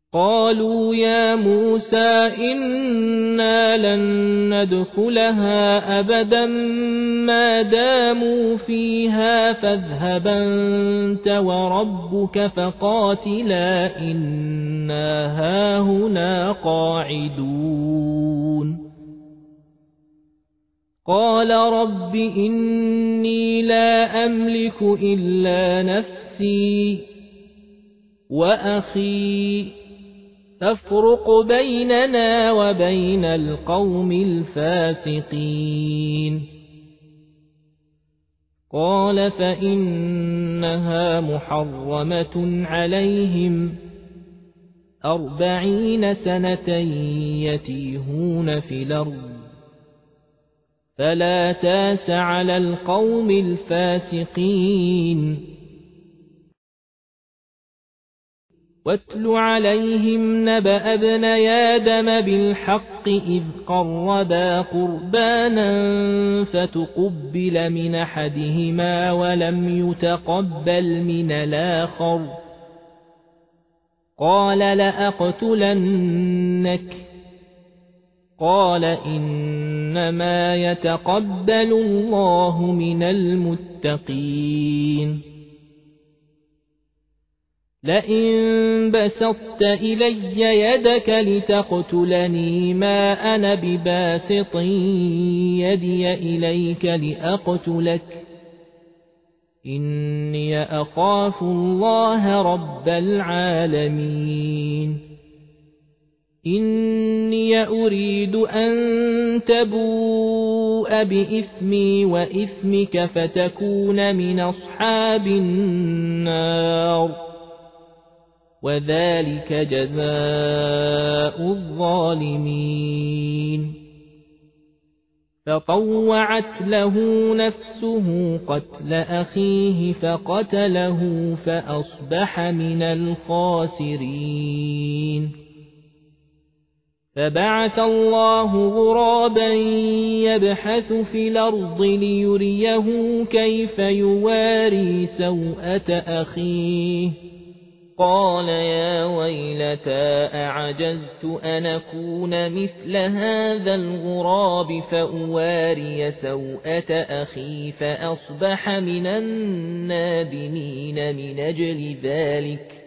قالوا يا موسى إنا لن ندخلها أبدا ما داموا فيها فاذهب أنت وربك فقاتلا إنا هاهنا قاعدون قال رب إني لا أملك إلا نفسي وأخي فافرق بيننا وبين القوم الفاسقين قال فإنها محرمة عليهم 40 سنة يتيهون في الأرض فلا تاس على القوم الفاسقين واتل عليهم نبأ ابني آدم بالحق إذ قربا قربانا فتقبل من أحدهما ولم يتقبل من الآخر قال لأقتلنك قال إنما يتقبل الله من المتقين لئن بسطت إلي يدك لتقتلني ما أنا بباسط يدي إليك لأقتلك إني أخاف الله رب العالمين إني أريد أن تبوء بإثمي وإثمك فتكون من أصحاب النار وذلك جزاء الظالمين فطوعت له نفسه قتل أخيه فقتله فأصبح من الخاسرين فبعث الله غرابا يبحث في الأرض ليريه كيف يواري سوءة أخيه قال يا ويلتى أعجزت أن أكون مثل هذا الغراب فأواري سوءة أخي فأصبح من النادمين من أجل ذلك